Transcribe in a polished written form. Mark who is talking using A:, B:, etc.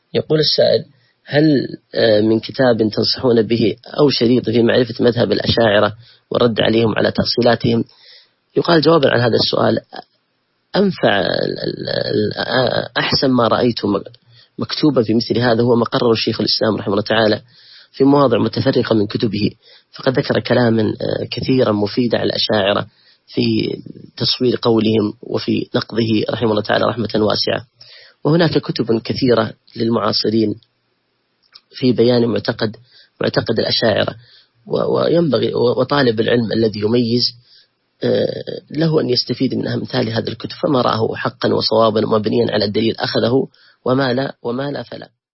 A: يقول السائل: هل من كتاب تنصحون به أو شريط في معرفة مذهب الأشاعرة والرد عليهم على تأصيلاتهم؟ يقال جوابا عن هذا السؤال: أنفع أحسن ما رأيت مكتوبا في مثل هذا هو ما قرره الشيخ الإسلام رحمه الله تعالى في مواضع متفرقة من كتبه، فقد ذكر كلاما كثيرا مفيدا على الأشاعرة في تصوير قولهم وفي نقضه رحمه الله تعالى رحمة واسعة. وهناك كتب كثيرة للمعاصرين في بيان معتقد الأشاعرة، وينبغي وطالب العلم الذي يميز له أن يستفيد من أمثال هذه الكتب، فما رآه حقا وصوابا ومبنيا على الدليل أخذه، وما لا فلا.